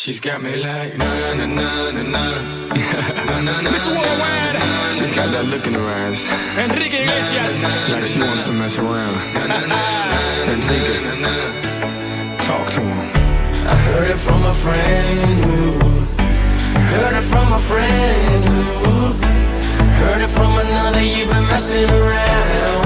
She's got me like na na na na na na na na. Miss Worldwide. She's got that look in her eyes, Enrique Iglesias. like she wants to mess around. Enrique, talk to him. I heard it from a friend who heard it from a friend who heard it from another. You've been messing around.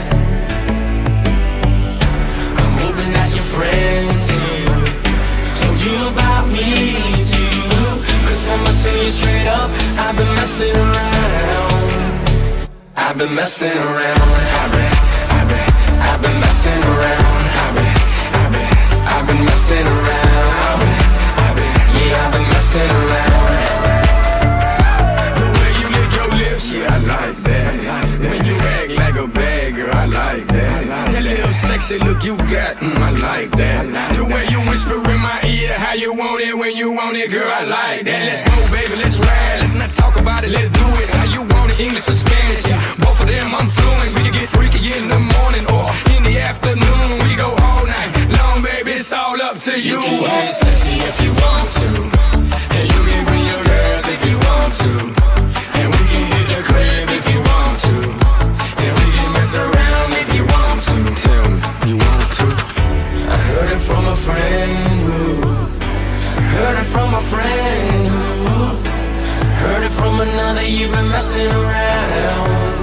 I'm hoping that your friends told you about me too. Cause I'ma tell you straight up, I've been messing around. I've been messing around. I've been messing around. I've been messing around. Yeah, I've been messing around. The way you lick your lips, yeah, I like that. When you act like a bad girl, I like that. That little sexy look you got, I like that. The way you whisper in my ear, how you want it when you want it, girl, I like that. Let's go, baby, let's ride. Let's not talk about it, let's do it. How you want it, English or Spanish? Both of them I'm fluent. We can get freaky in the morning or in the afternoon. We go all night long, baby, it's all up to you. You can get sexy if you want to, and you can bring your girls if you want to, and we can hit the crib if you want to, and we can mess around if you want to. Tell me, you want to? I heard it from a friend who heard it from a friend who heard it from another. You've been messing around.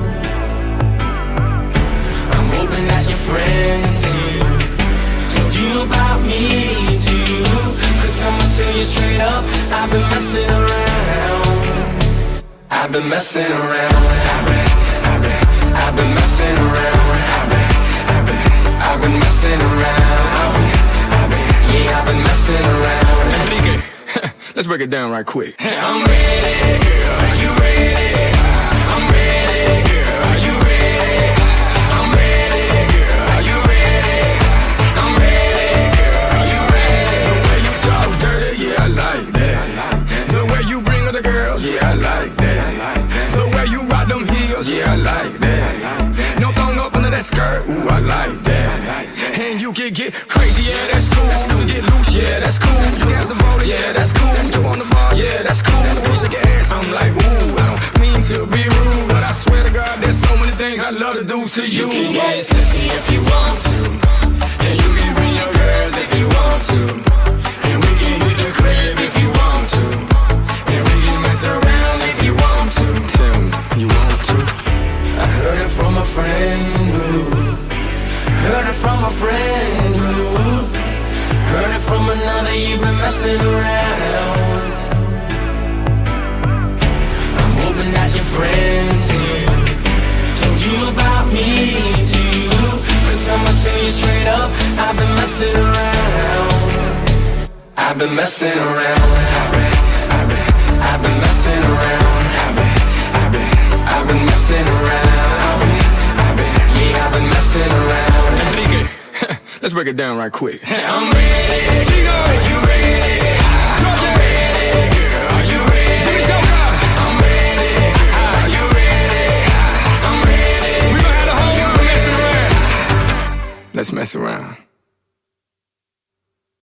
I'm hoping that your friends told you about me too. Cause I'ma tell you straight up, I've been messing around. I've been messing around. I've been messing around. I've been messing around. Yeah, I've been messing around. Enrique, let's break it down right quick. I'm ready, girl, are you ready? I'm ready, girl, are you ready? I'm ready, girl, are you ready? I'm ready, girl, are you ready? The way you talk dirty, yeah, I like that. The way you bring other girls, yeah, I like that. The way you rock them heels, yeah, I like that. No thong up under that skirt, ooh, I like that. And you can get crazy, yeah, that's cool. You can get loose, yeah, that's cool. You can have some roller, yeah, that's cool. You on the bar, yeah, that's cool. You shake your ass, I'm like, ooh, I don't mean to be rude, but I swear to God, there's so many things I love to do to you. You can get sexy if you want to, and you can bring your girls if you want to, and we can hit the crib if you want to, and we can mess around if you want to. Tell me, you want to? I heard it from a friend who heard it from a friend who heard it from another. You've been messing around. I'm hoping that your friends told you about me too. Cause I'ma tell you straight up, I've been messing around. I've been messing around. I've been messing around. I've been messing around. Yeah, I've been messing around. Enrique, let's break it down right quick. I'm ready, Chico, are you ready? I'm ready, girl, are you ready? I'm ready, are you ready? I'm ready. We gon' have the whole world messing around. Let's mess around.